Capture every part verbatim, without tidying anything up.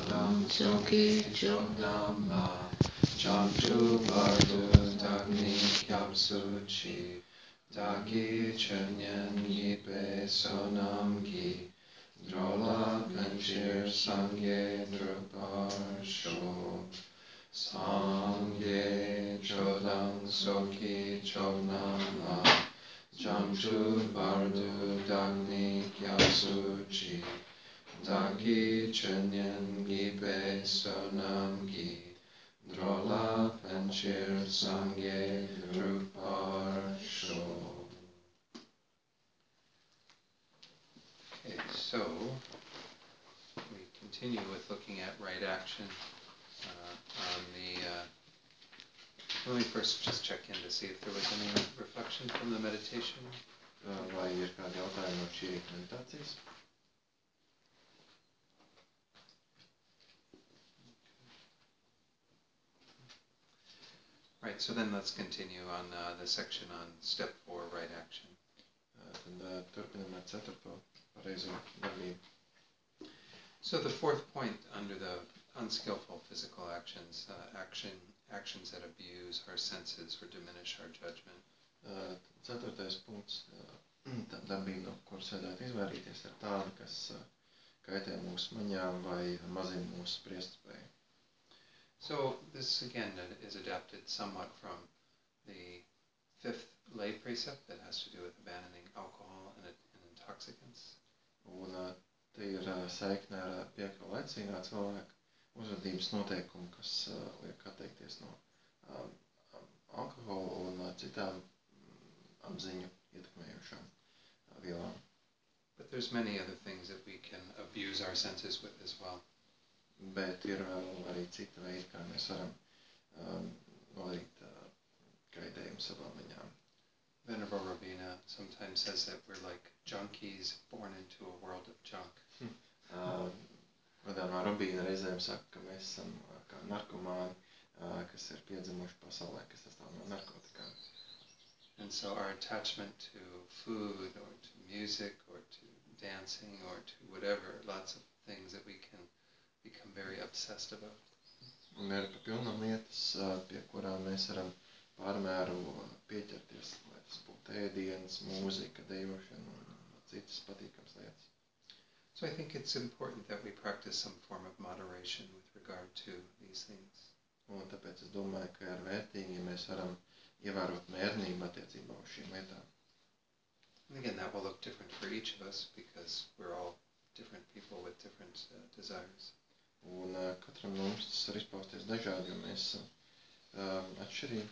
Soki Choknama Chantu Bardu Dagni Kyapsu Chi Dagi Chenyan Yipe Sonam Gi Drola Kanchir Sangye Druparsho Sangye Chodang Soki Choknama Chantu Bardu Dagni Kyapsu Chi Dagi Chenyan Gipe Sonam Gi Drola Panchir Sangye Drupar Sho. Okay, so we continue with looking at right action uh, on the. Uh, let me first just check in to see if there was any reflection from the meditation. Vai ir kādi jautājumi no šī rīta meditācijas? Right, so then let's continue on uh, the section on step four, right action. Tad uh, turpinam ar ceturto pareizo darbību. So the fourth point under the unskillful physical actions, uh, action, actions that abuse our senses or diminish our judgment. Uh, ceturtais punkts, uh, tā darbība, no kuras vajadzētu izvairīties, ir tāda, kas uh, kaitē mūsu maņām vai mazina mūsu spriestspēju. So this again is adapted somewhat from the fifth lay precept that has to do with abandoning alcohol and, and intoxicants. Un uh, te ir uh, saikne ar piekto laicīgā cilvēka uzvedības noteikumu, kas uh, liek atteikties no um, um, alkohola un uh, citām um, apziņu ietekmējošām uh, vielām. But there's many other things that we can abuse our senses with as well. Bet ir vēl arī cita veida, kā mēs varam um, nodarīt uh, kaitējumu savām maņām. Venerable Rabina sometimes says that we're like junkies born into a world of junk. Vadāmā Rabīna reizēm saka, ka mēs esam uh, kā narkomāni, uh, kas ir piedzimuši pasaulē, kas sastāv no narkotikām. And so our attachment to food or to music or to dancing or to whatever, lots of things that we can become very obsessed about. Un ir pa pilnam lietas, uh, pie kurām mēs varam pārmēru pieķerties, lai tas būtu ēdienas, mūzika, dejošana un citas patīkams lietas. So I think it's important that we practice some form of moderation with regard to these things. Un tāpēc es domāju, ka ir vērtīgi, ja mēs varam ievērot mērnību attiecībā uz šīm lietām. And again, that will look different for each of us because we're all different people with different uh, desires. Un uh, katram no mums tas var izpausties dažādi, jo mēs esam um, atšķirīgi.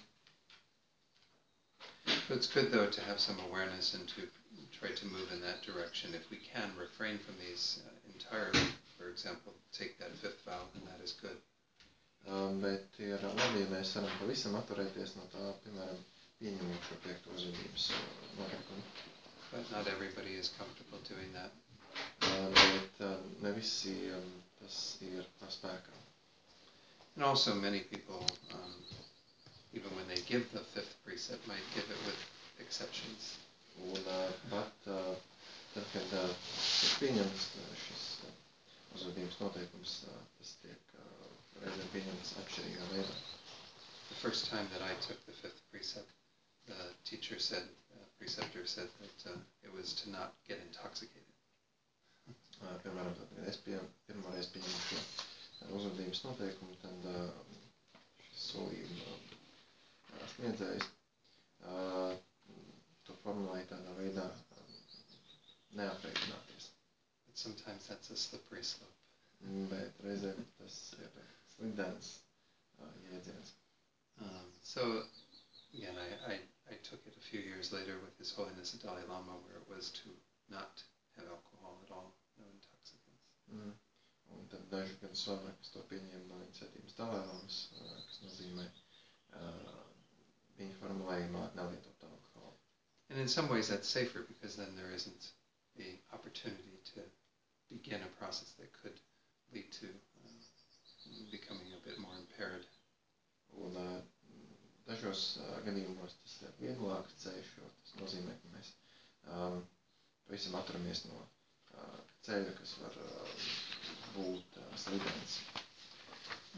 So it's good though to have some awareness and to try to move in that direction. If we can refrain from these uh, entirely, for example, take that fifth vow, then that is good. Um, bet ir labi, ja mēs varam pavisam atturēties no tā, piemēram, pieņemot šo piekto uzvedības noteikumu. But not everybody is comfortable doing that. Uh, bet uh, ne visi um, tas ir spēkā. And also many people, um, even when they give the fifth precept, might give it with exceptions. Un uh, pat uh, tad, kad uh, tiek pieņemts šis uh, uzvedības noteikums, uh, tas tiek uh, reizēm pieņemts atšķirīgā veidā. The first time that I took the fifth precept, the teacher said, uh, preceptor said that uh, it was to not get intoxicated. Uh, piemēram, tad, kad es pie, pirmo reizi pieņemu šo uh, uzvedības noteikumu, tad uh, šis solījuma uh, sniedzējs uh, to formulēja tādā veidā um, neapreikināties. But sometimes that's a slippery slope. Bet reizēm tas ir slidens uh, jēdziens. Um, so again, I, I, I took it a few years later with His Holiness the Dalai Lama, where it was to not have alcohol at all, no intoxicants. Mm. Un tad daži gadus vēlāk es to pieņēmu no viņa svētības Dalai Lamas, uh, kas nozīmē uh, viņa formulējumā nelietot alkoholu. And in some ways that's safer because then there isn't the opportunity to begin a process that could lead to uh, becoming a bit more impaired. Un uh, dažos uh, gadījumos tas ir vieglāks ceļš, jo tas nozīmē, ka mēs um, pavisam atturamies no uh, ceļa, kas var uh, būt uh, slidens.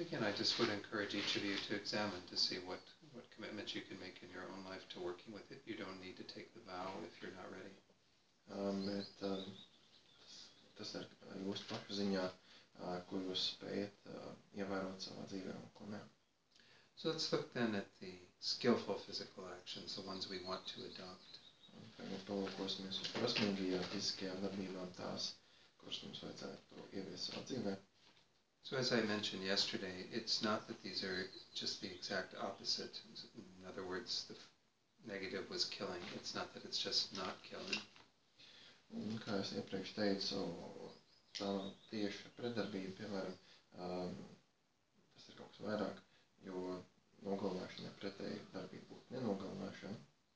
again, I just would encourage each of you to examine to see what, what commitments you can make in your own life to working with it. You don't need to take the vow if you're not ready. Um, bet um, tas ir jūsu pašu ziņā, uh, ko jūs spējat uh, ievērot savā dzīvē un ko ne. So let's look then at the skillful physical actions, the ones we want to adopt. Tagad palūkosimies uz prasmīgajām fiziskajām darbībām, tās, kuras mums vajadzētu ieviest savā dzīvē. So as I mentioned yesterday, it's not that these are just the exact opposite. In other words, the negative was killing. It's not that it's just not killing. Un, kā es iepriekš teicu, tā nav tieši pretdarbība, piemēram, um, tas ir kaut kas vairāk, jo nogalināšana pretēji darbība būtu nenogalināšana.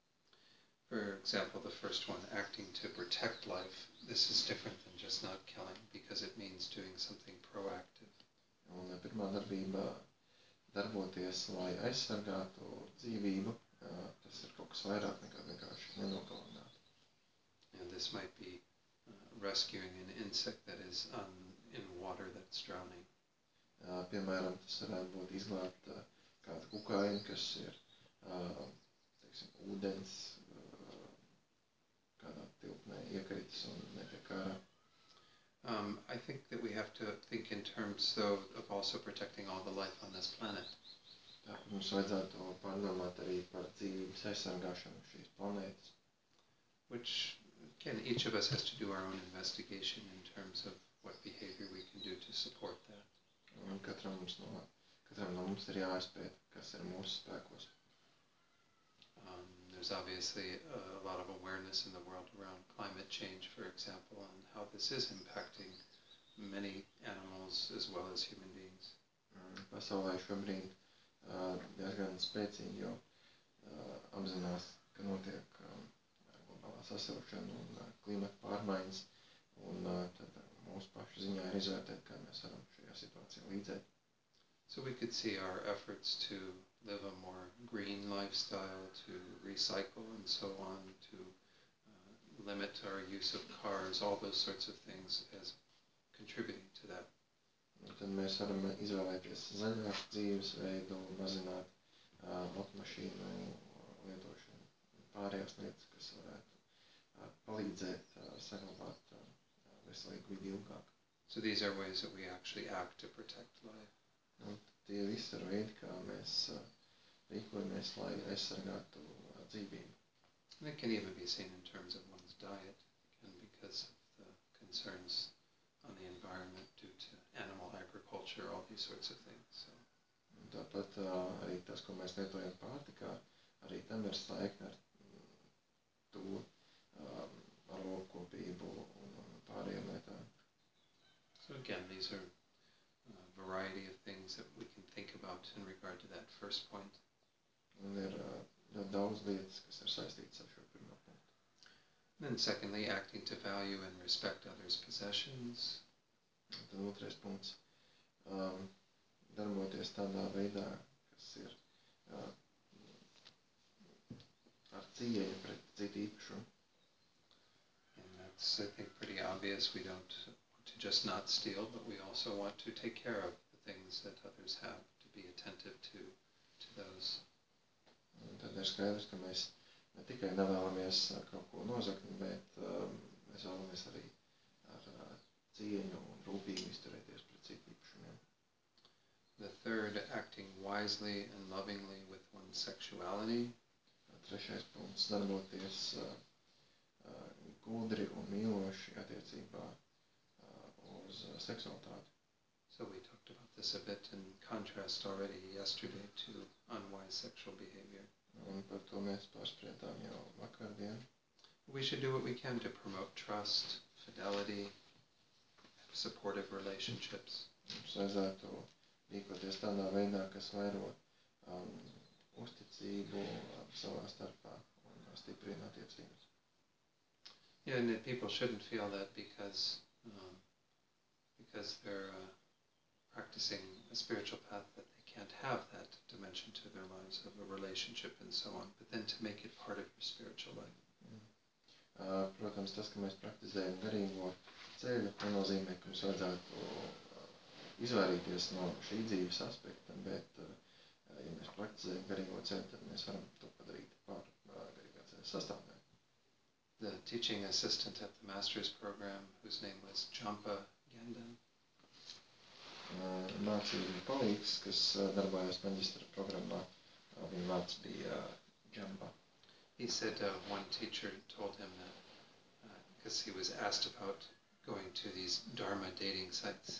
For example, the first one, acting to protect life, this is different than just not killing because it means doing something proactive. Un pirmā darbība darboties, lai aizsargātu dzīvību, tas ir kaut kas vairāk nekā vienkārši nenogalināt. And this might be uh, rescuing an insect that is on, in water that's drowning. Uh, piemēram, tas varētu būt izglābt uh, kādu kukaiņu, kas ir uh, teiksim, ūdens uh, kādā tilpnē iekritis un netiek ārā. Um, I think that we have to think in terms, though, of also protecting all the life on this planet. Tāpēc mums vajadzētu pārdomāt arī par dzīvības aizsargāšanu šīs planētas. Which, again, each of us has to do our own investigation in terms of what behavior we can do to support that. Un katram, mums no, katram no mums ir jāizpēt, kas ir mūsu spēkos. Um, there's obviously a, a lot of awareness in the world around climate change, for example, and how this is impacting many animals as well as human beings. Pasaulē šobrīd uh, diezgan spēcīgi jau uh, apzinās, ka notiek um, globālā sasilšana un uh, klimata pārmaiņas, un uh, tad mūsu pašu ziņā ir izvērtēt, kā mēs varam šajā situācijā līdzēt. So we could see our efforts to live a more green lifestyle, to recycle and so on, to uh, limit our use of cars, all those sorts of things as contributing to that. Un tad mēs varam izvēlēties zaļāku dzīvesveidu, mazināt uh, automašīnu lietošanu, pārējās lietas, kas varētu uh, palīdzēt uh, saglabāt uh, veselīgu vidi ilgāk. So these are ways that we actually act to protect life. Un tie visi ir veidi, kā mēs uh, rīkojamies, lai aizsargātu uh, dzīvību. And it can even be seen in terms of one's diet, again, because of the concerns on the environment due to animal agriculture, all these sorts of things. So. Un tāpat uh, arī tas, ko mēs lietojam pārtikā, arī tam ir saikne ar to, um, ar lopkopību un, un pārējām lietām. So again, these are a variety of things that we can think about in regard to that first point. Un ir uh, ļoti daudz lietas, kas ir saistītas ar šo pirmo punktu. And then secondly, acting to value and respect others' possessions. Un tad otrais punkts. Um, darboties tādā veidā, kas ir uh, ar cieņu pret citu īpašumu. And that's, I think, pretty obvious. We don't want to just not steal, but we also want to take care of the things that others have, to be attentive to, to those. Un tad ir skaidrs, ka mēs ne tikai nevēlamies kaut ko nozagt, bet um, mēs vēlamies arī ar uh, cieņu un rūpīgi izturēties pret citu īpašumiem. The third, acting wisely and lovingly with one's sexuality. Trešais punkts, darboties uh, uh, gudri un mīloši attiecībā uh, uz uh, seksualitāti. So we talked about this a bit in contrast already yesterday to unwise sexual behavior. Un par to mēs pārspriedām jau vakardien. We should do what we can to promote trust, fidelity, supportive relationships. Mums vajadzētu rīkoties tādā veidā, kas vairo um, uzticību um, savā starpā un uh, stiprina attiecības. Yeah, and that people shouldn't feel that because um, because they're uh, practicing a spiritual path that they can't have that dimension to their lives of a relationship and so on, but then to make it part of your spiritual life. Mm. Uh, protams, tas, ka mēs praktizējam garīgo ceļu, nenozīmē, ka mums vajadzētu uh, izvairīties no šī dzīves aspekta, bet, ja mēs praktizējam garīgo ceļu, tad mēs varam to padarīt par garīgā ceļa sastāvdaļu. The teaching assistant at the master's program, whose name was Jampa Gendon, mācību palīgs, kas darbojas maģistra programmā, viņa vārds bija Jampa. He said uh, one teacher told him that because uh, he was asked about going to these Dharma dating sites.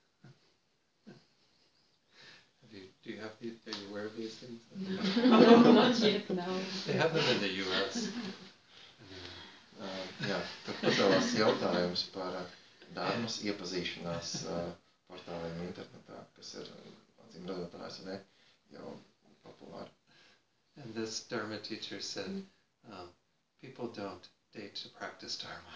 Have you, do you have these, are you aware of these things? No, not yet, no. They have them in the U S. Uh, jā, tad pacēlās jautājums par dārmas iepazīšanās uh, portāliem internetā, kas ir, acīm redzot, A S V jau populāri. And this Dharma teacher said, um, people don't date to practice Dharma.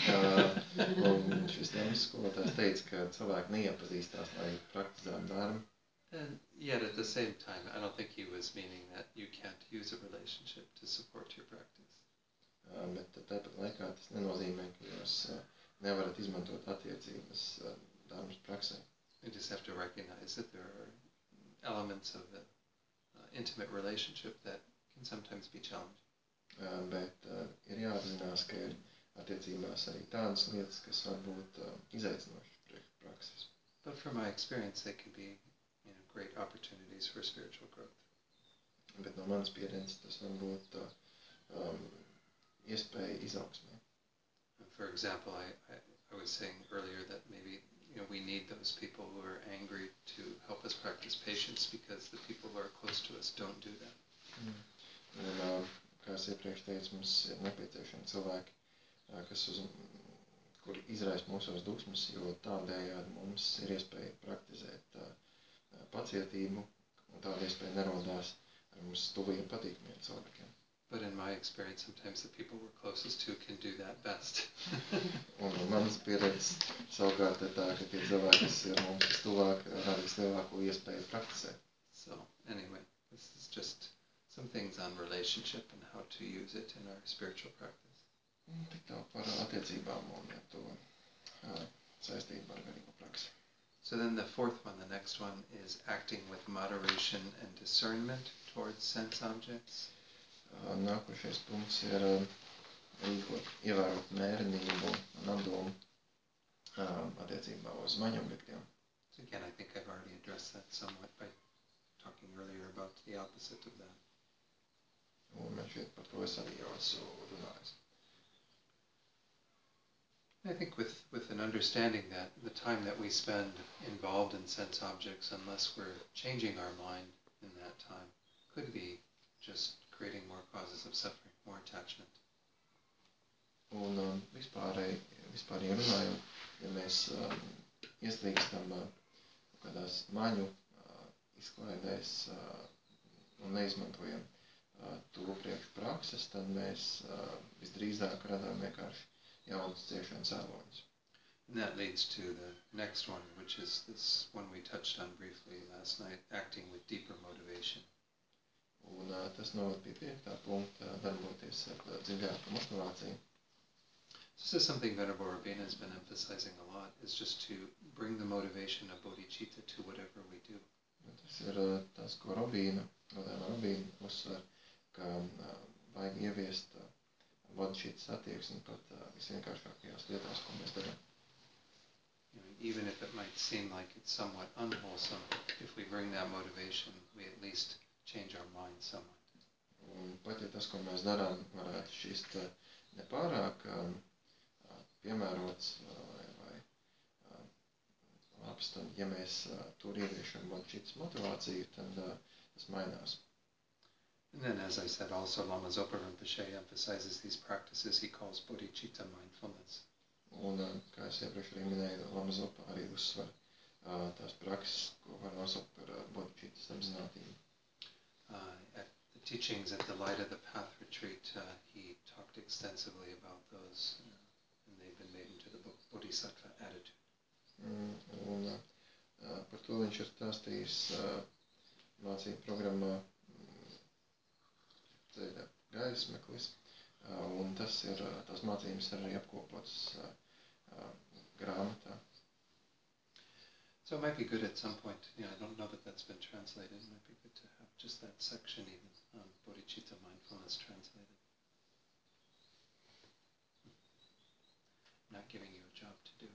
uh, un šis dārmas skolotājs teica, ka cilvēki neiepazīstās, lai praktizētu dārmu. And yet at the same time, I don't think he was meaning that you can't use a relationship to support your practice. Uh, bet tāpat laikā tas nenozīmē, ka jūs uh, nevarat izmantot attiecības uh, dārmas praksē. You just have to recognize that there are elements of an uh, intimate relationship that can sometimes be challenging. Uh, bet uh, ir jāapzinās, ka ir attiecībās arī tādas lietas, kas var būt uh, izaicinošas priekš prakses. But from my experience, they can be, you know, great opportunities for spiritual growth. Bet no manas pieredzes tas var būt uh, um, iespēja izaugsmē. For example, I, I, I was saying earlier that maybe, you know, we need those people who are angry to help us practice patience because the people who are close to us don't do that. Mm. Un, uh, kā es iepriekš teicu, mums ir nepieciešami cilvēki, uh, kas uz, kur izraisa mūsos dusmas, jo tādējādi mums ir iespēja praktizēt uh, pacietību, un tāda iespēja nerodās ar mums tuviem patīkamiem cilvēkiem. But in my experience, sometimes the people we're closest to can do that best. Un no manas pieredzes savukārt ir tā, ka tie cilvēki, kas ir mums vistuvāk, radīs lielāko iespēju praktizēt. So anyway, this is just some things on relationship and how to use it in our spiritual practice. Tik tā par attiecībām un to uh, saistību ar garīgo praksi. So then the fourth one, the next one, is acting with moderation and discernment towards sense objects. Uh, nākošais punkts ir uh, rīkot, ievērot mērenību un apdomu uh, attiecībā uz maņu objektiem. So again, I think I've already addressed that somewhat by talking earlier about the opposite of that. Un man šķiet par to es arī jau esmu runājis. I think with, with an understanding that the time that we spend involved in sense objects, unless we're changing our mind in that time, could be just creating more causes of suffering, more attachment. Un um, vispārēji, vispārēji runājot, ja mēs um, ieslīgstam uh, kādās maņu uh, izklaidēs uh, un neizmantojam uh, to priekš prakses, tad mēs uh, visdrīzāk radām vienkārši jaunas ciešanas āloņus. And that leads to the next one, which is this one we touched on briefly last night, acting with deeper motivation. Un uh, tas noved pie piektā punkta, darboties ar uh, dziļāku motivāciju. This is something Venerable Rabina has been emphasizing a lot, is just to bring the motivation of bodhicitta to whatever we do. Tas ir uh, tas, ko Robīna, Godājumā Robīna uzsver, ka uh, vajag ieviest uh, bodhicitas attieksmi pat uh, visvienkāršākajās lietās, ko mēs darām. You know, even if it might seem like it's somewhat unwholesome, if we bring that motivation, we at least change our mind somewhat. Un pat ja tas, ko mēs darām, varētu šķist uh, nepārāk um, piemērots vai, vai uh, labs, tad, ja mēs uh, tur ieviešam bodhicitas motivāciju, tad uh, tas mainās. And then, as I said, also Lama Zopa Rinpoche emphasizes these practices he calls bodhicitta mindfulness. Un, uh, kā es iepriekš arī minēju, Lama Zopa arī uzsver uh, tās prakses, ko var nosaukt par uh, bodhicitas apzinātību. Uh, at the teachings at the Light of the Path retreat, uh, he talked extensively about those, uh, and they've been made into the Bodhisattva attitude. Mm, un uh, par to viņš ir stāstījis uh, mācību programmā mm, ceļa gaismeklis, uh, un tas ir, uh, tās mācības ir arī apkopotas uh, uh, grāmatā. So it might be good at some point, you know, I don't know that that's been translated, it might be good to have just that section even on bodhicitta mindfulness translated. Not giving you a job to do.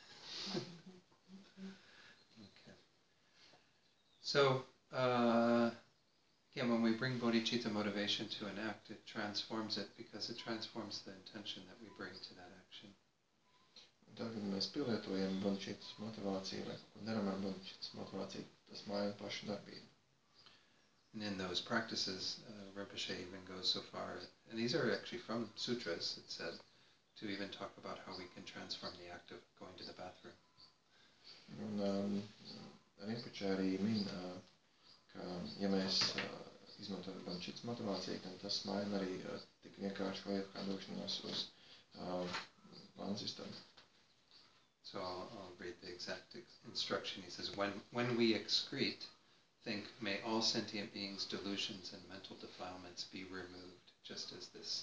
Okay. So, uh, again, when we bring bodhicitta motivation to an act, it transforms it because it transforms the intention that we bring to that action. Tad, kad mēs pielietojam bodhicittas motivāciju vai kaut ko darām ar bodhicittas motivāciju, tas maina pašu darbību. And in those practices, uh, Rinpoche even goes so far, and these are actually from sutras, it said, to even talk about how we can transform the act of going to the bathroom. Un um, Rinpoche arī min, uh, ka ja mēs uh, izmantojam bodhicittas motivāciju, tad tas maina arī uh, tik vienkārši lietu kā došanos uz uh, vannas istabu. So I'll, I'll read the exact instruction. He says, when, when we excrete, think, may all sentient beings' delusions and mental defilements be removed, just as this.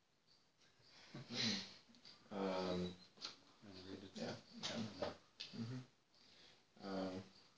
um, I'm going to read it. Yeah. yeah. Mm-hmm. um,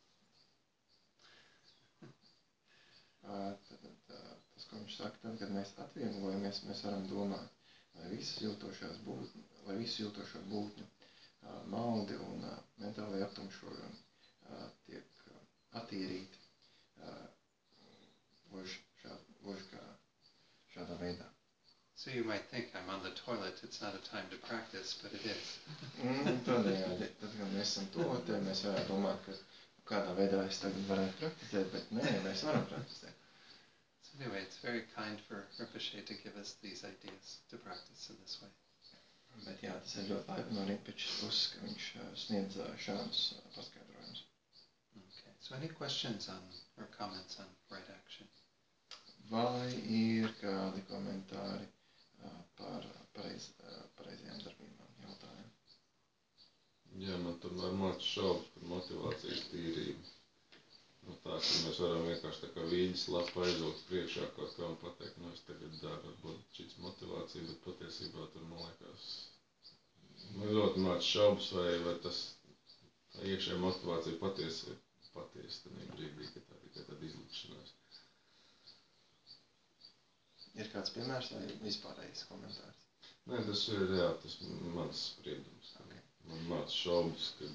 uh, tad, tad, tas, ko viņš saka, tad, kad mēs atvieglojamies, mēs varam domāt, lai visas jūtošās būtņi, lai visu jūtošo būtņu uh, maldi un uh, mentāli aptumšojumi uh, tiek uh, attīrīti uh, gluži šā, gluži kā šādā veidā. So you might think I'm on the toilet, it's not a time to practice, but it is. mm, tādējādi, tad, kad mēs esam toaletē, mēs varētu domāt, ka kādā veidā es tagad varētu praktizēt, bet nē, mēs varam praktizēt. So anyway, it's very kind for Rinpoche to give us these ideas to practice in this way. Bet jā, tas ir ļoti labi no Rinpoches puses, ka viņš uh, sniedz uh, šādus uh, paskaidrojumus. Okay, so any questions on or comments on right action? Vai ir kādi komentāri uh, par pareiz, uh, pareizajām darbībām jautājumu? Jā, man tomēr māc šaubas par motivācijas tīrību. No tā, ka mēs varam vienkārši tā kā vīģis lapu aizvilkt priekšā kaut kā un pateikt, nu es tagad daru ar bodhicittas motivāciju, bet patiesībā tur man liekas, man ļoti māc šaubas, vai, vai tas tā iekšējā motivācija patiesi ir patiesi tādā brīdī, ka tā tikai tāda izlikšanās. Ir kāds piemērs vai vispārējais komentārs? Nē, tas ir, jā, tas mans spriedums. Okay. Man māc šaubas, ka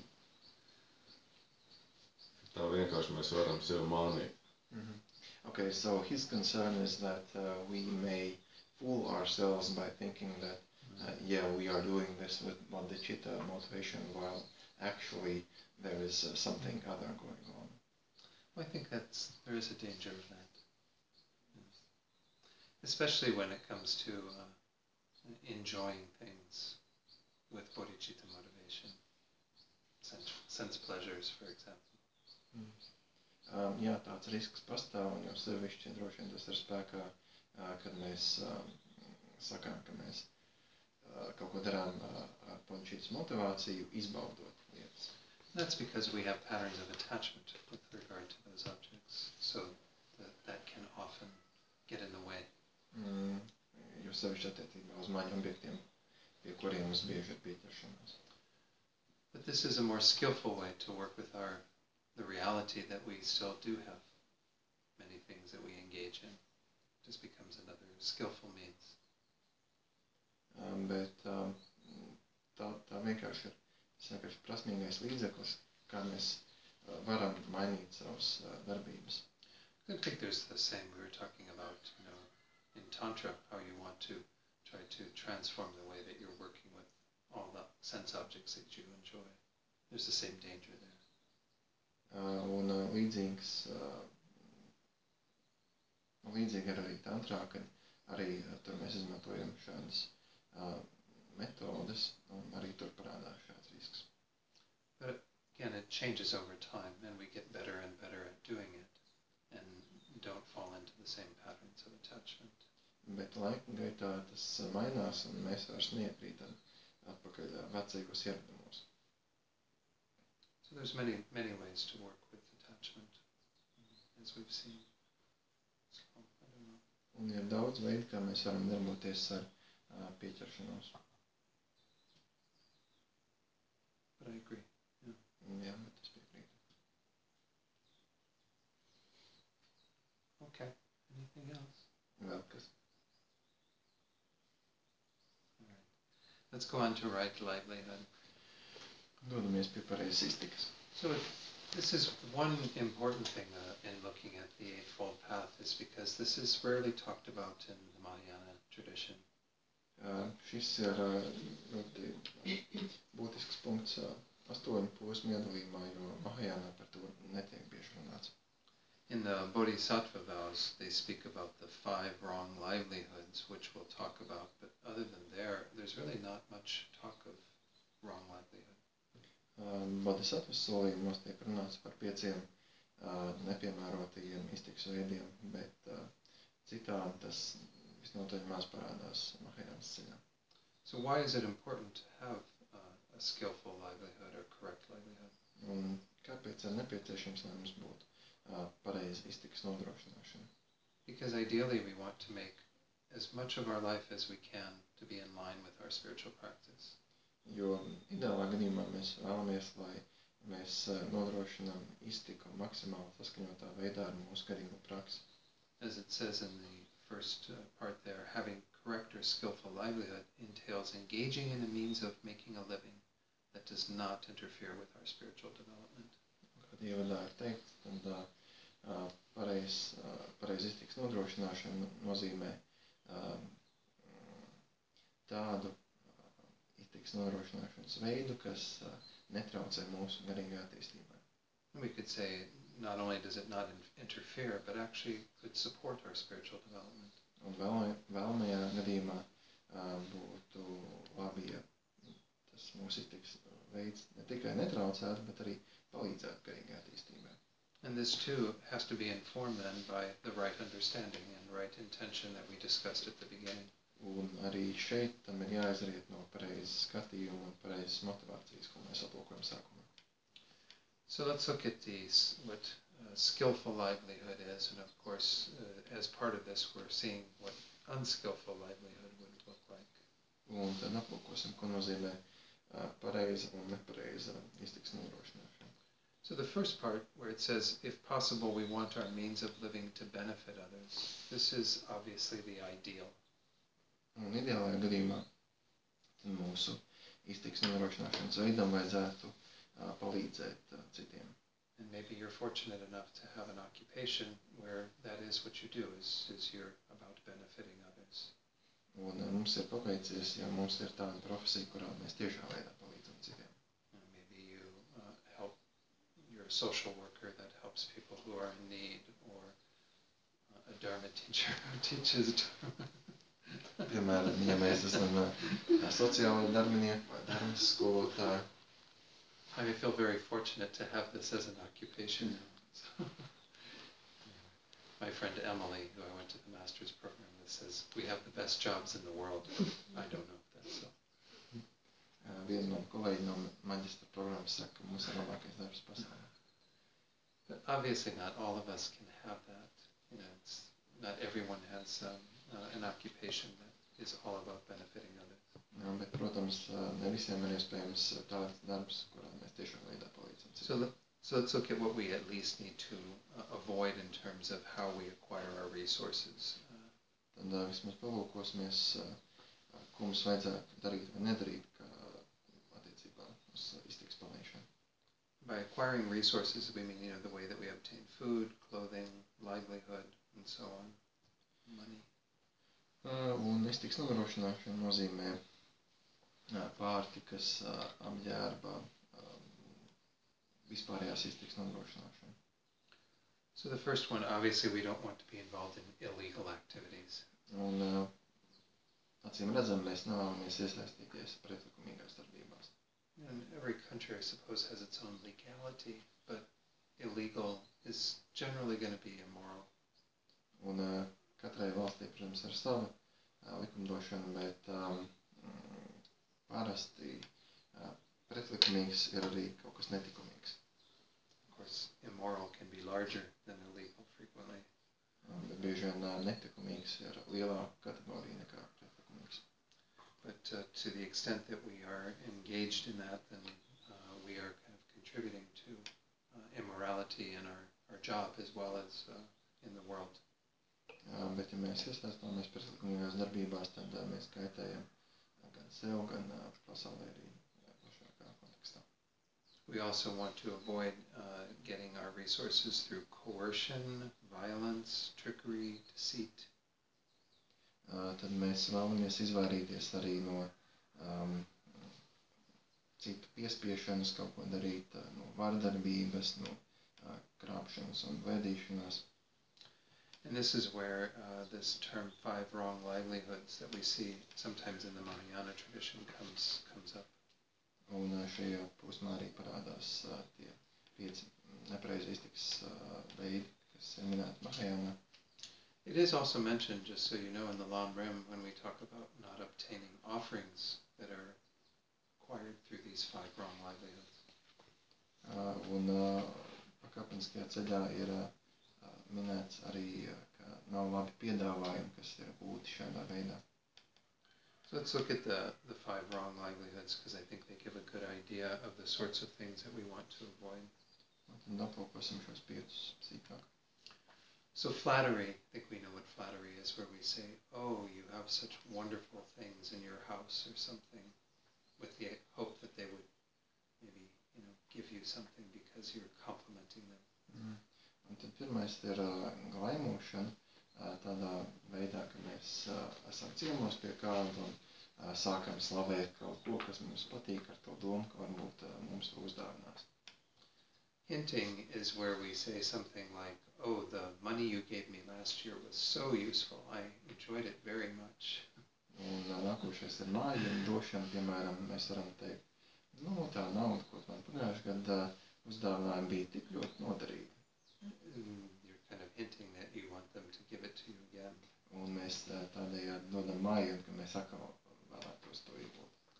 tā vienkārši mēs varam sevi mānīt. Mm-hmm. Okay, so his concern is that uh, we may fool ourselves by thinking that, uh, yeah, we are doing this with bodhicitta motivation, while actually there is uh, something other going on. Well, I think that's there is a danger of that, yes. Especially when it comes to uh, enjoying things with bodhicitta motivation, sense, sense pleasures, for example. Mm. Um, jā, tāds risks pastāv, un jau sevišķi droši vien tas ir spēkā, uh, kad mēs um, sakām, ka mēs uh, kaut ko darām uh, ar bodhicittas motivāciju, izbaudot lietas. That's because we have patterns of attachment with regard to those objects, so that, that can often get in the way. Mm, jo sevišķi attiecībā uz māņu objektiem, pie kuriem mums bieži ir pieķeršanās. But this is a more skillful way to work with our the reality that we still do have many things that we engage in. It just becomes another skillful means. Um, bet um, tā, tā vienkārši ir tas vienkārši prasmīgais līdzeklis, kā mēs uh, varam mainīt savas uh, darbības. I think there's the same we were talking about, you know, in Tantra, how you want to try to transform the way that you're working with all the sense objects that you enjoy. There's the same danger there. Uh, un uh, līdzīgs, uh, līdzīgi ir arī tantrā, kad arī uh, tur mēs izmantojam šādas uh, metodes, un arī tur parādās šāds risks. But again, it changes over time, and we get better and better at doing it, and don't fall into the same patterns of attachment. Bet laika gaitā tas uh, mainās, un mēs vairs neiekrītam atpakaļ uh, vecajos ieradumos. So there's many, many ways to work with attachment, as we've seen. So, I don't know. Un ir daudz veidu, kā mēs varam darboties ar uh, pieķeršanos. But I agree. Yeah. Jā, bet es piekrītu. Anything else? Vēl kas? All right. Let's go on to right livelihood. Dodamies pie pareizas iztikas. So this is one important thing uh, in looking at the Eightfold Path is because this is rarely talked about in the Mahayana tradition. Uh, šis ir uh, ļoti uh, būtisks punkts uh, astoņu posmu iedalījumā, jo Mahajānā par to netiek bieži runāts. In the Bodhisattva vows, they speak about the five wrong livelihoods, which we'll talk about, but other than there, there's really not much talk of wrong livelihood. Uh, Bodhisattvas solījumos tiek runāts par pieciem uh, nepiemērotajiem iztikas veidiem, bet uh, citādi tas visnotaļ maz parādās Mahajānas ceļā. So why is it important to have uh, a skillful livelihood or correct livelihood? Un kāpēc ir nepieciešams, lai mums būtu uh, pareiza iztikas nodrošināšana? Because ideally we want to make as much of our life as we can to be in line with our spiritual practice. Jo ideālā gadījumā mēs vēlamies, lai mēs uh, nodrošinām iztiku maksimāli saskaņotā veidā ar mūsu garīgo praksi. As it says in the first uh, part there, having correct or skillful livelihood entails engaging in a means of making a living that does not interfere with our spiritual development. Kad ievadā ir teikts, tad uh, pareiz, uh, pareiz iztikas nodrošināšana nozīmē uh, tādu uh, iztikas nodrošināšanas veidu, kas uh, netraucē mūsu garīgajai attīstībai. We could say not only does it not in- interfere, but actually could support our spiritual development. Un vēl, vēlamajā gadījumā uh, būtu labi, ja tas mūsu iztikas veids ne tikai netraucētu, bet arī palīdzētu garīgajai attīstībai. And this too has to be informed then by the right understanding and right intention that we discussed at the beginning. Un arī šeit tam ir jāizriet no pareizes skatījuma un pareizes motivācijas, ko mēs aplūkojam sākumā. So let's look at these, what uh, skillful livelihood is, and of course, uh, as part of this, we're seeing what unskillful livelihood would look like. Un tad aplūkosim, ko nozīmē uh, pareiza un nepareiza iztikas nodrošināšana. So the first part, where it says, if possible, we want our means of living to benefit others. This is obviously the ideal. Un ideālajā gadījumā mūsu iztikas nodrošināšanas veidam vajadzētu uh, palīdzēt uh, citiem. And maybe you're fortunate enough to have an occupation where that is what you do, is, is you're about benefiting others. Un uh, mums ir paveicies, ja mums ir tāda profesija, kurā mēs tiešā veidā palīdzam citiem. Uh, maybe you uh, help, you're a social worker that helps people who are in need, or uh, a Dharma teacher who teaches Dharma. Piemēram, ja mēs esam uh, sociāli darbinieki vai dharmas skolotāji. I feel very fortunate to have this as an occupation now. So, my friend Emily, who I went to the master's program with, says we have the best jobs in the world. I don't know if that's so. Uh, viena no kolēģi no maģistra programmas saka, ka mums ir labākais darbs pasaulē. But obviously not all of us can have that. You know, it's, not everyone has um, uh, an occupation that is all about benefiting others. Jā, bet, protams, uh, ne visiem ir iespējams tāds darbs, kurā mēs tiešām veidā palīdzam So, citiem. let, so let's look at what we at least need to uh, avoid in terms of how we acquire our resources. Uh, Tad uh, vismaz palūkosimies, uh, ko mums vajadzētu darīt vai nedarīt, kā attiecībā uz iztikas pelnīšanu. by acquiring resources, we mean, you know, the way that we obtain food, clothing, livelihood, and so on, money. Uh, un iztikas nodrošināšana nozīmē uh, pārtikas, uh, apģērba, um, vispārējās iztikas nodrošināšana. So the first one, obviously, we don't want to be involved in illegal activities. Un uh, acīm redzam, mēs nevēlamies iesaistīties pretlikumīgās darbībās. And every country, I suppose, has its own legality, but illegal is generally going to be immoral. Un uh, katrai valstī, protams, ir sava uh, likumdošana, bet um, mm, parasti uh, pretlikumīgs ir arī kaut kas netikumīgs. Of course, immoral can be larger than illegal frequently. Um, bet bieži vien uh, netikumīgs ir lielāka kategorija nekā pretlikumīgs. But uh, to the extent that we are engaged in that, then uh, we are kind of contributing to uh, immorality in our, our job as well as uh, in the world. Uh, bet, ja mēs iesaistāmies pretlikumīgās darbībās, tad uh, mēs kaitējam gan sev, gan uh, pasaulē arī plašākā kontekstā. We also want to avoid uh, getting our resources through coercion, violence, trickery, deceit. Uh, tad mēs vēlamies izvairīties arī no um, citu piespiešanas kaut ko darīt, uh, no vardarbības, no uh, krāpšanas un vēdīšanās. And this is where uh, this term five wrong livelihoods that we see sometimes in the Mahayana tradition comes comes up. Un uh, šajā posmā arī parādās uh, tie pieci nepareizi iztiks uh, veidi, kas ir minēti Mahajānā. It is also mentioned, just so you know, in the Lam Rim when we talk about not obtaining offerings that are acquired through these five wrong livelihoods. Uh, un uh, pakāpeniskajā ceļā ir uh, minēts arī, uh, ka nav labi piedāvājumi, kas ir gūti šādā veidā. So let's look at the, the five wrong livelihoods because I think they give a good idea of the sorts of things that we want to avoid. Un tad aplūkosim šos piecus sīkāk. So flattery, I think we know what flattery is, where we say, oh, you have such wonderful things in your house or something, with the hope that they would maybe, you know, give you something because you're complimenting them. Mm. Un tad pirmais ir uh, glaimošana, uh, tādā veidā, ka mēs uh, esam ciemos pie kāda un uh, sākam slavēt kaut ko, kas mums patīk ar to domu, ka varbūt uh, mums to uzdāvinās. Hinting is where we say something like, oh, the money you gave me last year was so useful. I enjoyed it very much. Un uh, nākošais ir mājiņu došana, piemēram, mēs varam teikt, nu, tā nauda, ko man pagājušajā gadā uzdāvinājumi bija tik ļoti noderīgi. You're kind of hinting that you want them to give it to you again. Un mēs uh, tādējādi dodam mājiņu, ka mēs atkal vēlētos to iegūt.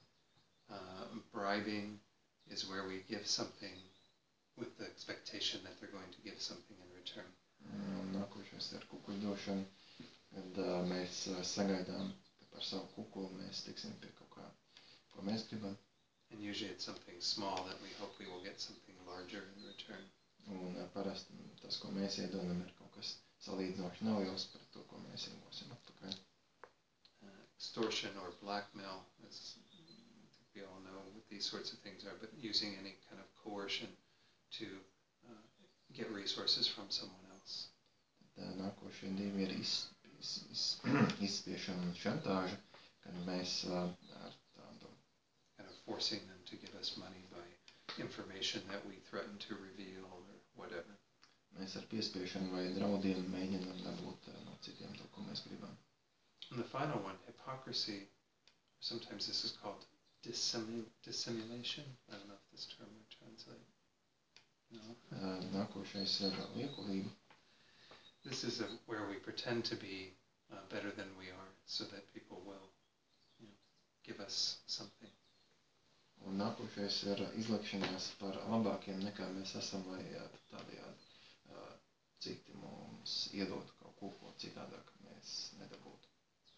Uh, bribing is where we give something with the expectation that they're going to give something in return. Un nākošais ir kukuļdošana, kad uh, mēs uh, sagaidām, ka par savu kukulu mēs tiksim pie kaut kā, ko mēs gribam. And usually it's something small that we hope we will get something larger in return. Un uh, parasti tas, ko mēs iedodam, ir kaut kas salīdzinoši neliels par to, ko mēs iegūsim atpakaļ. Uh, extortion or blackmail, as I think we all know what these sorts of things are, but using any kind of coercion to uh, get resources from someone else. Tad uh, nākošie divi ir iz, iz, iz, izspiešana un šantāža, kad mēs uh, ar tādu Kind of forcing them to give us money by information that we threaten to reveal or whatever. mēs ar piespiešanu vai draudiem mēģinam dabūt uh, no citiem to, ko mēs gribam. And the final one, hypocrisy, sometimes this is called dissimul- dissimulation. I don't know if this term would translate. No. Uh, nākošais ir liekulība. This is a, where we pretend to be uh, better than we are so that people will, you know, give us something. Un nākošais ir izlikšanās par labākiem nekā mēs esam, lai uh, tādējādi uh, citi mums iedotu kaut ko, ko citādāk mēs nedabūtu.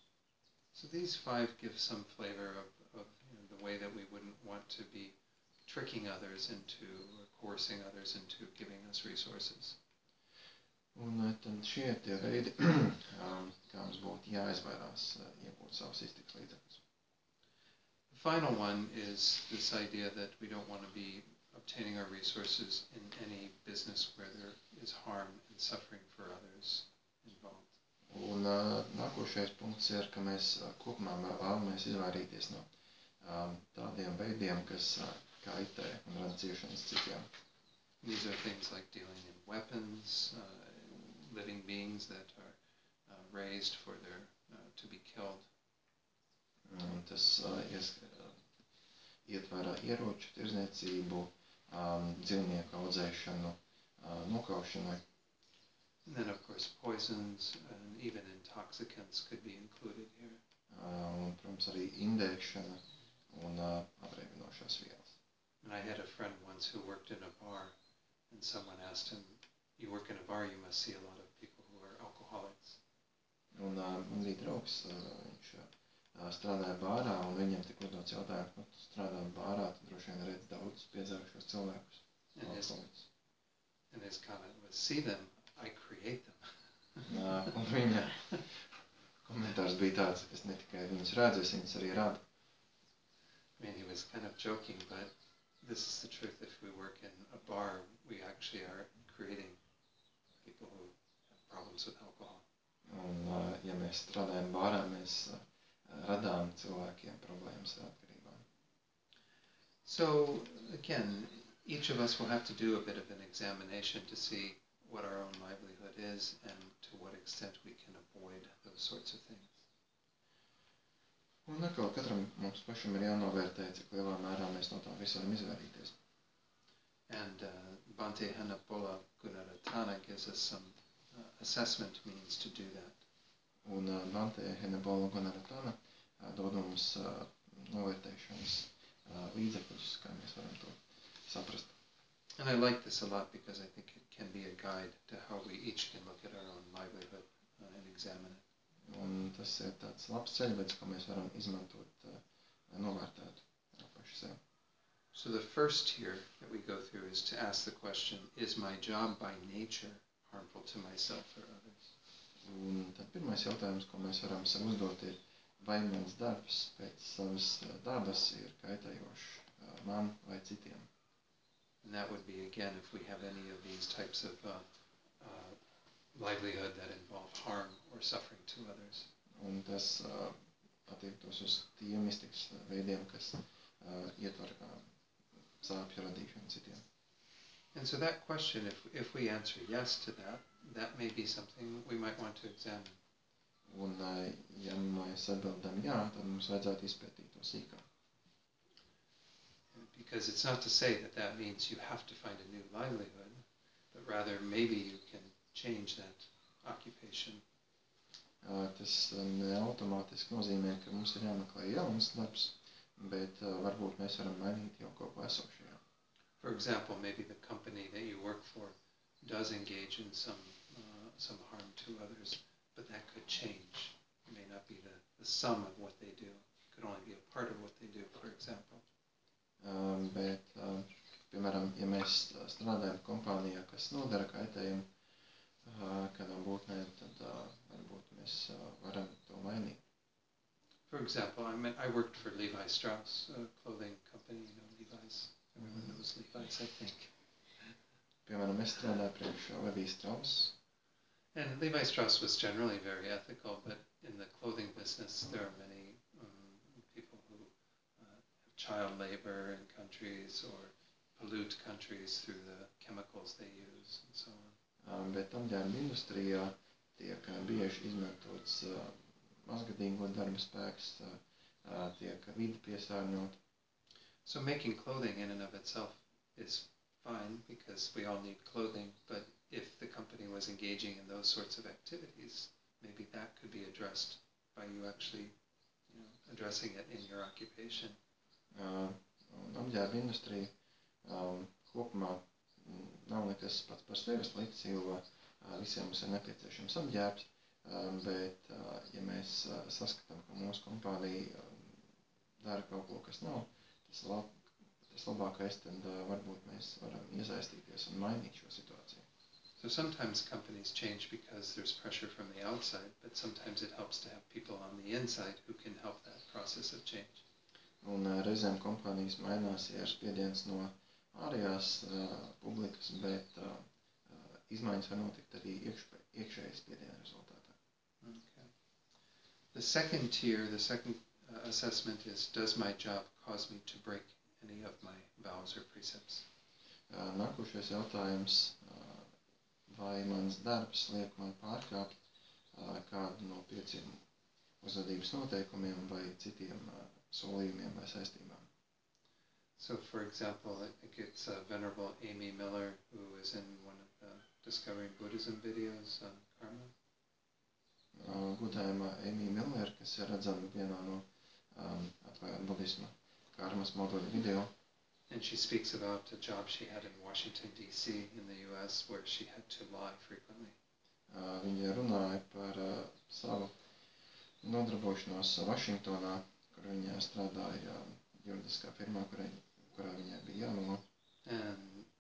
So these five give some flavor of, of you know, the way that we wouldn't want to be tricking others into or coercing others into giving us resources. Un uh, tad šie ir tie veidi, um, kā mums būtu jāizvairās uh, iegūt savus iztiks līdzekļus. The final one is this idea that we don't want to be obtaining our resources in any business where there is harm and suffering for others involved. Un uh, nākošais punkts ir, ka mēs uh, kopumā vēlamies izvairīties no um, tādiem veidiem, kas uh, kaitē un rada ciešanas citiem. These are things like dealing in weapons, uh, living beings that are uh, raised for their uh, to be killed. Un tas uh, ies, uh, ietver ieroču tirdzniecību, um, dzīvnieku audzēšanu, uh, nokaušanai. And then, of course, poisons and even intoxicants could be included here. Uh, un, protams, arī indēšana un uh, apreibinošās vielas. And I had a friend once who worked in a bar, and someone asked him, "You work in a bar, you must see a lot of people who are alcoholics." Un uh, man bija draugs, uh, viņš uh, strādāja bārā, un viņam tika uzdots jautājums, nu, tu strādā bārā, tu droši vien redz daudzus piedzērušos cilvēkus. And his, alkoholiķus. and his comment was, "See them, I create them." Un Uh, un viņa komentārs bija tāds, es ne tikai viņus redzu, es viņus arī radu. I mean, he was kind of joking, but this is the truth. If we work in a bar, we actually are creating people who have problems with alcohol. Un, uh, ja mēs strādājam bārā, mēs uh, radām cilvēkiem problēmas ar atkarībām. So, again, each of us will have to do a bit of an examination to see what our own livelihood is and to what extent we can avoid those sorts of things. Un atkal katram mums pašam ir jānovērtē, cik lielā mērā mēs no tā visu varam izvairīties. And uh, Bhante Hanapola Gunaratana gives us some uh, assessment means to do that. Un uh, Bhante Hanapola Gunaratana uh, dod mums uh, novērtēšanas uh, līdzekļus, kā mēs varam to saprast. And I like this a lot because I think it can be a guide to how we each can look at our own livelihood uh, and examine it. Un tas ir tāds labs ceļvedis, ko mēs varam izmantot, uh, lai novērtētu uh, paši sev. So the first tier that we go through is to ask the question, is my job by nature harmful to myself or others? Un tad pirmais jautājums, ko mēs varam sev uzdot, ir, vai mans darbs pēc savas uh, dabas ir kaitējošs uh, man vai citiem. And that would be, again, if we have any of these types of uh, uh, livelihood that involve harm or suffering to others. Un tas uh, attiektos uz tiem iztiks veidiem, kas uh, ietver kā sāpju radīšanu citiem. And so that question, if, if we answer yes to that, that may be something we might want to examine. Un, uh, ja mēs atbildam jā, tad mums vajadzētu izpētīt to sīkāk. Because it's not to say that that means you have to find a new livelihood, but rather maybe you can change that occupation. Uh, tas uh, neautomātiski nozīmē, ka mums ir jāmeklē jauns darbs, bet uh, varbūt mēs varam mainīt jau kaut ko esošajā. For example, maybe the company that you work for does engage in some uh, some harm to others, but that could change. It may not be the, the sum of what they do. It could only be a part of what they do, for example. Um, bet, um, piemēram, ja mēs strādājam kompānijā, kas nodara kaitējumu uh, kādām būtnēm, tad uh, varbūt mēs uh, varam to mainīt. For example, I, mean, I worked for Levi Strauss, a clothing company, you know, Levi's. Everyone knows Levi's, I think. Piemēram, es strādāju priekš Levi Strauss. And Levi Strauss was generally very ethical, but in the clothing business, there are many um, people who uh, have child labor in countries or pollute countries through the chemicals they use and so on. Um, bet apģērba industrijā tiek uh, bieži izmantots uh, mazgadīgo darba spēks, uh, uh, tiek vidi piesārņot. So making clothing in and of itself is fine because we all need clothing, but if the company was engaging in those sorts of activities, maybe that could be addressed by you actually, you know, addressing it in your occupation. Uh, un apģērba industrija um, kopumā nav nekas pats par sevi slikts, jo uh, visiem mums ir nepieciešams apģērbs, um, bet uh, ja mēs uh, saskatām, ka mūsu kompānija um, dara kaut ko, kas nav tas, lab, tas labākais, tad uh, varbūt mēs varam iesaistīties un mainīt šo situāciju. So sometimes companies change because there's pressure from the outside, but sometimes it helps to have people on the inside who can help that process of change. Un uh, reizēm kompānijas mainās, ja ir spiediens no ārējās uh, publikas, bet uh, uh, izmaiņas var notikt arī iekšpē, iekšējas spiediena rezultātā. Okay. The second tier, the second uh, assessment is, does my job cause me to break any of my vows or precepts? Uh, nākošais jautājums, uh, vai mans darbs liek man pārkāpt uh, kādu no pieciem uzvedības noteikumiem vai citiem uh, solījumiem vai saistībām. So, for example, I think it's uh, Venerable Amy Miller, who is in one of the Discovering Buddhism videos on karma. Uh, Godājumā Amy Miller, kas ir redzama vienā no um, atklājot budisma karmas moduļu video. And she speaks about a job she had in Washington, D C in the U S where she had to lie frequently. Uh, viņa runāja par uh, savu nodarbošanos Vašingtonā, kur viņa strādāja uh, juridiskā firmā, kurai, kurā viņai bija jāmelo. And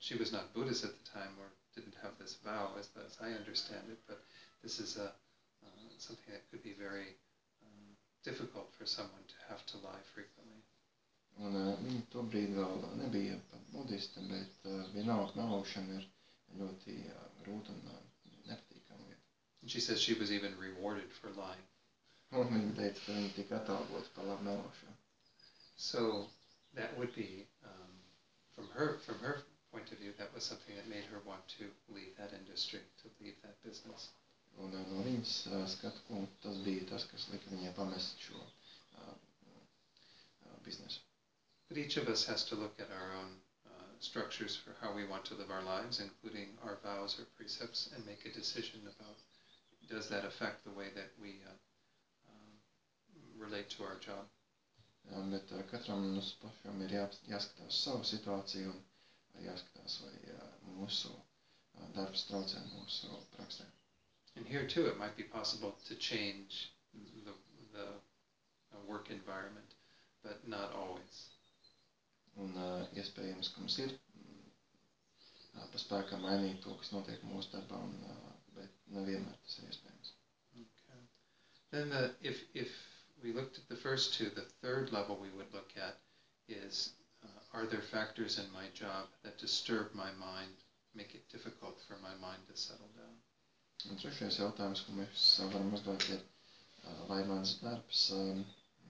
she was not Buddhist at the time or didn't have this vow, as, as I understand it, but this is a, uh, something that could be very um, difficult for someone to have to lie frequently. Un uh, viņa tobrīd vēl nebija pat budiste, bet uh, vienalga melošana ir ļoti uh, grūta un uh, nepatīkama lieta. And she says she was even rewarded for lying. Un viņa teica, ka viņa tika atalgota par labu melošanu. So that would be, um, from her from her point of view, that was something that made her want to leave that industry, to leave that business. Un uh, no viņas uh, skatu punkta tas bija tas, kas lika viņai pamest šo uh, uh, biznesu. But each of us has to look at our own uh, structures for how we want to live our lives, including our vows or precepts, and make a decision about, does that affect the way that we uh, um, relate to our job. Um, bet uh, katram mums pašam ir jā, jāskatās savu situāciju un jāskatās, vai uh, mūsu uh, darbs traucē mūsu praksē. And here too, it might be possible to change the, the uh, work environment, but not always. Un uh, iespējams, ka mums ir mm, uh, pa spēkam mainīt to, kas notiek mūsu darbā, un, uh, bet nevienmēr tas ir iespējams. Okay. Then the, if, if we looked at the first two, the third level we would look at is, uh, are there factors in my job that disturb my mind, make it difficult for my mind to settle down? Un trešais jautājums, ko mēs varam uzdot, ir, uh, vai mans darbs um,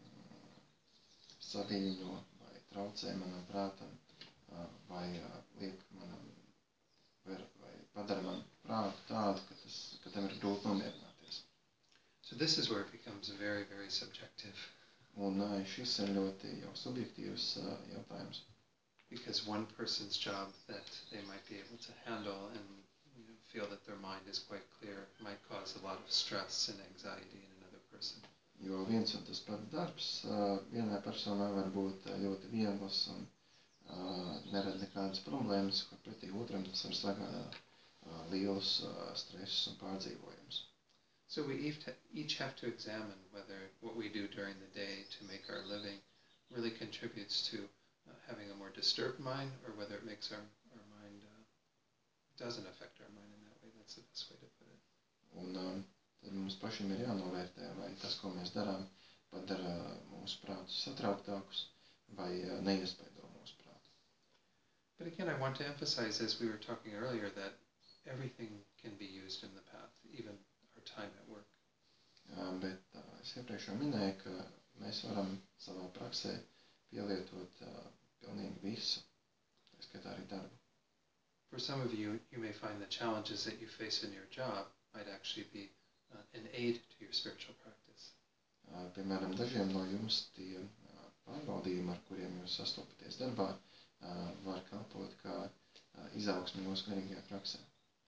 saviļņo vai traucē manam prātam, uh, vai uh, liek manam, vai, vai padara man prātu tādu, ka, tas, ka tam ir grūti nomierināties. So this is where it becomes very, very subjective. Un uh, šis ir ļoti jau subjektīvs uh, jautājums. Because one person's job that they might be able to handle and you know, feel that their mind is quite clear might cause a lot of stress and anxiety in another person. Jo viens un tas pats darbs uh, vienai personai var būt uh, ļoti viegls un uh, nerad nekādas problēmas, kur pretī otram tas var sagādāt uh, lielus uh, stresus un pārdzīvojumus. So we each each have to examine whether what we do during the day to make our living really contributes to uh, having a more disturbed mind, or whether it makes our, our mind, uh, doesn't affect our mind in that way. That's the best way to put it. Un um, tad mums pašiem ir jānovērtē, vai tas, ko mēs darām, padara mūsu prātus satrauktākus vai uh, neiespaido mūsu prātu. But again, I want to emphasize, as we were talking earlier, that everything can be used in the path, even our time at work. Um, bet uh, es iepriekš jau minēju, ka mēs varam savā praksē pielietot uh, pilnīgi visu, tā skaitā arī darbu. For some of you, you may find the challenges that you face in your job might actually be uh, an aid to your spiritual practice. Uh, piemēram, dažiem no jums tie uh, pārbaudījumi, ar kuriem jūs sastopaties darbā, uh, var kalpot kā uh, izaugsme jūsu garīgajā praksē.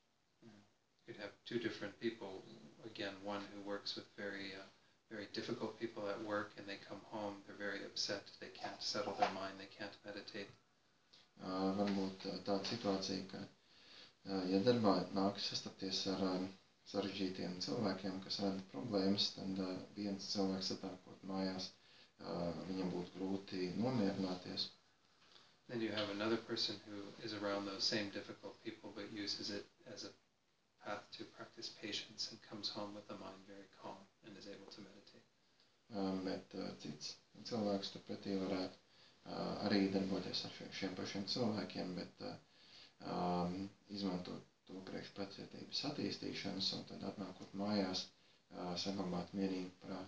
You'd have two different people, again, one who works with very, uh, very difficult people at work, and they come home, they're very upset, they can't settle their mind, they can't meditate. Uh, varbūt uh, tāda situācija, ka, uh, ja darbā nāk sastapties ar uh, sarežģītiem cilvēkiem, kas rada problēmas, tad uh, viens cilvēks atnākot mājās, uh, viņam būtu grūti nomierināties. Then you have another person who is around those same difficult people, but uses it as a path to practice patience and comes home with the mind very calm and is able to meditate. Um, bet uh, cits cilvēks turpretī varētu uh, arī darboties ar šiem pašiem cilvēkiem, bet uh, um, izmantot to priekš pacietības attīstīšanas un tad atnākot mājās uh, saglabāt mierīgu prātu.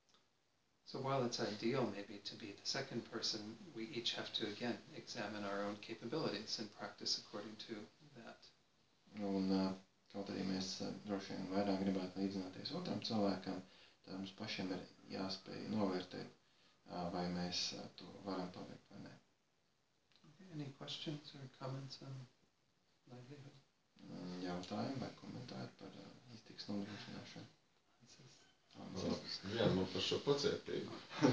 So while it's ideal maybe to be the second person, we each have to again examine our own capabilities and practice according to that. Un uh, kaut arī mēs uh, droši vien vairāk gribētu līdzināties otram cilvēkam, tad mums pašiem ir jāspēj novērtēt, uh, vai mēs uh, to varam paveikt vai nē. Okay, any questions or comments on livelihood? Mm, jautājumi vai komentāri par uh, iztikas nodrošināšanu? Ansis. Jā, nu par šo pacietību.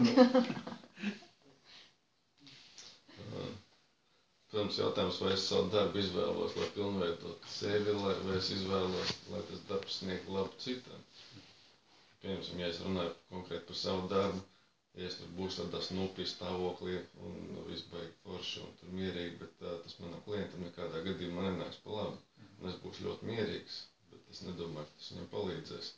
Protams, jautājums, vai es savu darbu izvēlos, lai pilnveidot sevi, lai, vai es izvēlos, lai tas darbs sniegtu labu citam. Piemēram, ja es runāju konkrēti par savu darbu, ja es tur būšu tādā snupī stāvoklī un nu, viss baigi forši un tur mierīgi, bet uh, tas manam klientam nekādā gadījumā nenāks pa labi. Un es būšu ļoti mierīgs, bet es nedomāju, ka tas viņam palīdzēs.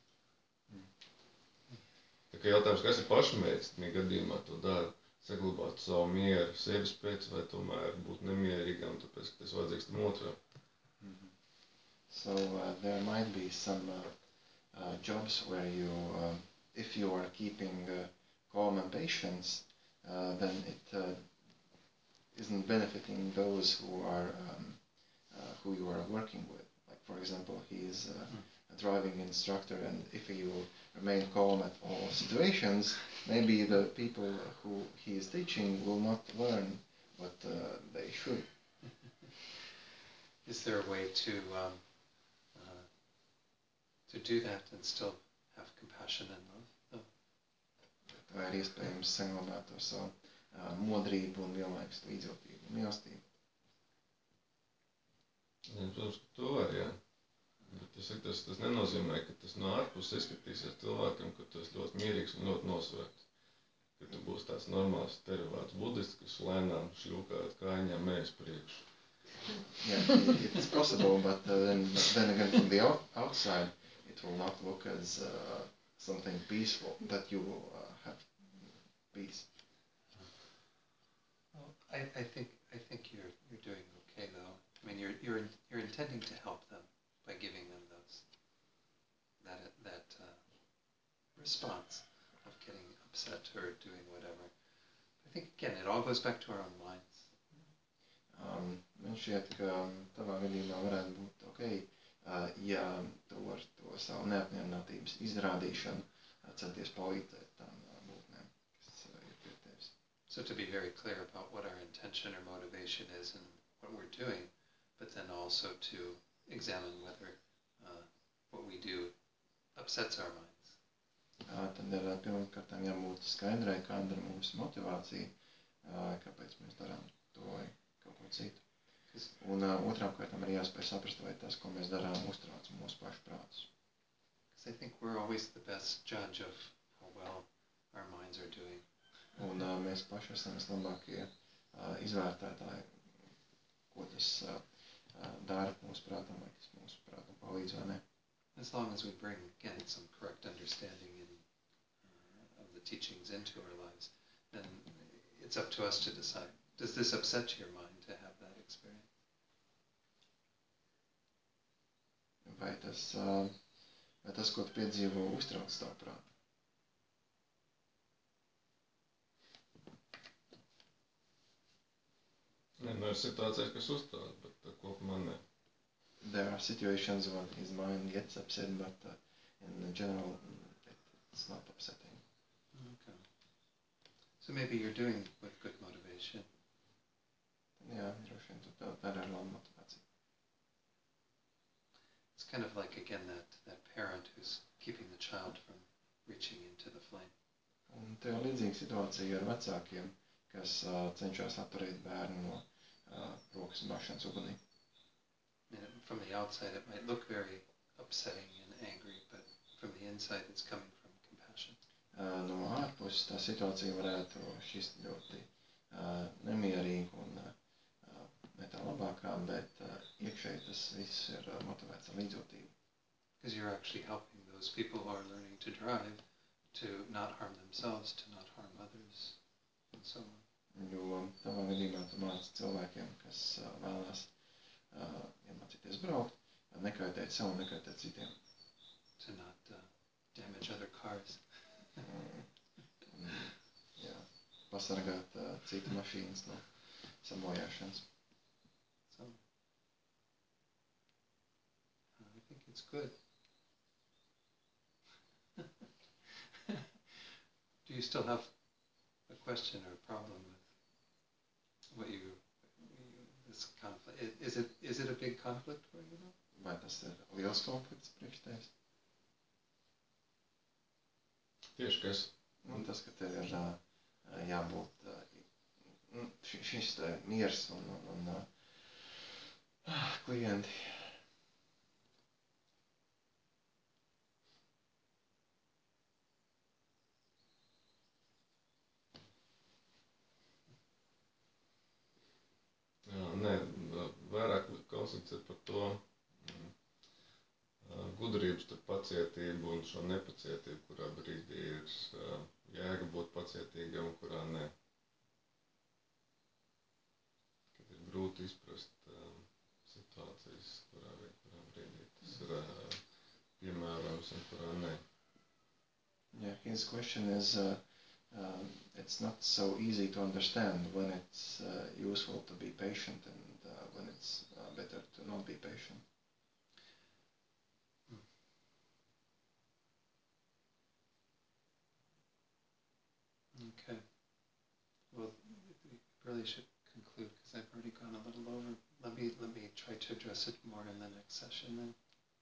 Tā kā jautājums, kas ir pašmērķis, tajā gadījumā to dara, saglabāt savu mieru sevis pēc vai tomēr būt nemierīgam, tāpēc, ka tas vajadzīgs tam otram. Mm-hmm. So uh, there might be some uh, uh, jobs where you, uh, if you are keeping uh, calm and patience, uh, then it uh, isn't benefiting those who are um, uh, who you are working with. Like for example, he is uh, Mm. a driving instructor, and if he will remain calm at all situations, maybe the people who he is teaching will not learn what uh, they should. Is there a way to um, uh, to do that and still have compassion and love? Though? Vai ir iespējams saglabāt to savu uh, modrību un vienlaikus līdzjūtību un mīlestību? Ja, protams, ka to var, jā. Bet es saku, tas, tas nenozīmē, ka tas no ārpuses izskatīsies cilvēkam, ka tu esi ļoti mierīgs un ļoti nosvērts. Ka tu būsi tāds normāls teravāts budists, kas lēnām šļūkāt kājiņām ēs priekšu. Yeah, it, it's possible, but uh, then, then again, from the out, outside, it will not look as uh, something peaceful, that you will uh, have peace. Well, I, I think I think you're you're doing okay though. I mean, you're you're you're intending to help them by giving them those that that uh, response of getting upset or doing whatever. I think again, it all goes back to our own minds. Um, man šķiet, ka tavā gadījumā varētu būt ok, uh, ja tu ar to savu neapmierinātības izrādīšanu uh, centies palīdzēt tām uh, būtnēm, kas uh, ir pie tevis. So to be very clear about what our intention or motivation is and what we're doing, but then also to examine whether uh, what we do upsets our minds. Uh, tad ir uh, pirmkārt jābūt skaidrai, kāda ir mūsu motivācija, uh, kāpēc mēs darām to vai kaut ko citu. Un uh, otrām kārtām ir jāspēj saprast, vai tas, ko mēs darām, uztrauc mūsu pašu prātus. Because I think we're always the best judge of how well our minds are doing. Un uh, mēs paši esam vislabākie uh, izvērtētāji, ko tas uh, uh, dara mūsu prātam, vai tas mūsu prātam palīdz vai ne. As long as we bring, again, some correct understanding in, uh, of the teachings into our lives, then it's up to us to decide. Does this upset your mind to have that experience? Vai tas, uh, vai tas, ko tu piedzīvo, uztrauc tavu prātu? Nē, nu ir situācijas, kas uztrauc, bet uh, kopumā ne. There are situations when his mind gets upset, but uh, in general, it, it's not upsetting. Okay. So maybe you're doing with good motivation. Jā, droši vien tu to dari ar labu motivāciju. It's kind of like, again, that, that parent who's keeping the child from reaching into the flame. Un te ir līdzīga situācija ar vecākiem, kas uh, cenšas atturēt bērnu no uh, rokas bāšanas ugunī. And from the outside, it might look very upsetting and angry, but from the inside, it's coming from compassion. Uh, no ārpuses tā situācija varētu šķist ļoti uh, nemierīga un uh, ne tā labākā, bet uh, iekšēji tas viss ir uh, motivēts ar līdzjūtību. Because you're actually helping those people who are learning to drive to not harm themselves, to not harm others, and so on. Jo tavā gadījumā tu māci cilvēkiem, kas uh, vēlās uh, iemācīties braukt, nekaitēt sev un nekaitēt citiem. To not uh, damage other cars. Mm, un, jā, pasargāt uh, citu mašīnas no sabojāšanas. So, uh, I think it's good. Do you still have a question or a problem with what you, this conflict? Is it is it a big conflict for you though? Vai tas ir liels konflikts priekš tevis? Tieši kas? Un tas, ka tev ir uh, jābūt uh, šis te miers un, un, un uh, klienti. ir par to mm, gudrību starp pacietību un šo nepacietību, kurā brīdī ir jēga būt pacietīgam, kurā ne. Kad ir grūti izprast situācijas, kurā, kurā brīdī tas ir piemērojams un kurā ne. Yeah, his question is, uh, um, it's not so easy to understand when it's uh, useful to be patient and uh, when it's uh, better to not be patient. Okay. Well, we really should conclude because I've already gone a little over. Let me let me try to address it more in the next session then.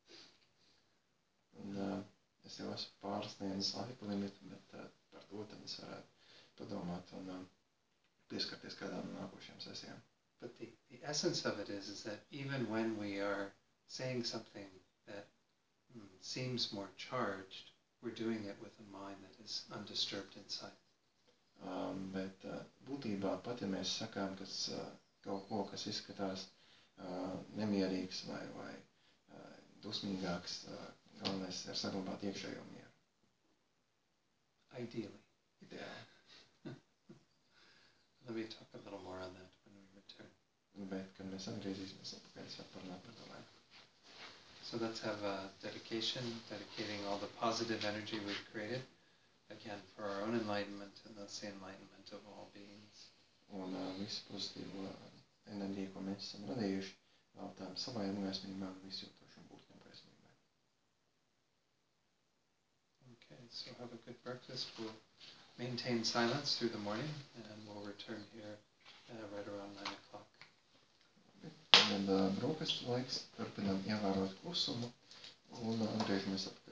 Un, uh, es jau esmu pārsniedzis laika limitu, bet uh, par to tad es varētu padomāt un uh, pieskarties kādām no nākošajām sesijām. But the, the essence of it is, is that even when we are saying something that mm, seems more charged, we're doing it with a mind that is undisturbed inside. Um, bet uh, būtībā pat ja mēs sakām, kas uh, kaut ko, kas izskatās uh, nemierīgs vai, vai uh, dusmīgāks, uh, galvenais ir saglabāt iekšējo mieru. Ideally. Ideāli. Let me talk a little more on that when we return. Bet, kad mēs atgriezīsimies atpakaļ, es varu parunāt par to laiku. So let's have a dedication, dedicating all the positive energy we've created, again, for our own enlightenment and thus the enlightenment of all beings. Un uh, visu pozitīvo enerģiju, ko mēs esam radījuši, veltām savai gaismībai un visjūtošam būtnēm gaismībai. Okay, so have a good breakfast. We'll maintain silence through the morning and we'll return here uh, right around nine o'clock. Tagad uh, brokastu laiks, turpinām ievērot klusumu un atgriežamies atpakaļ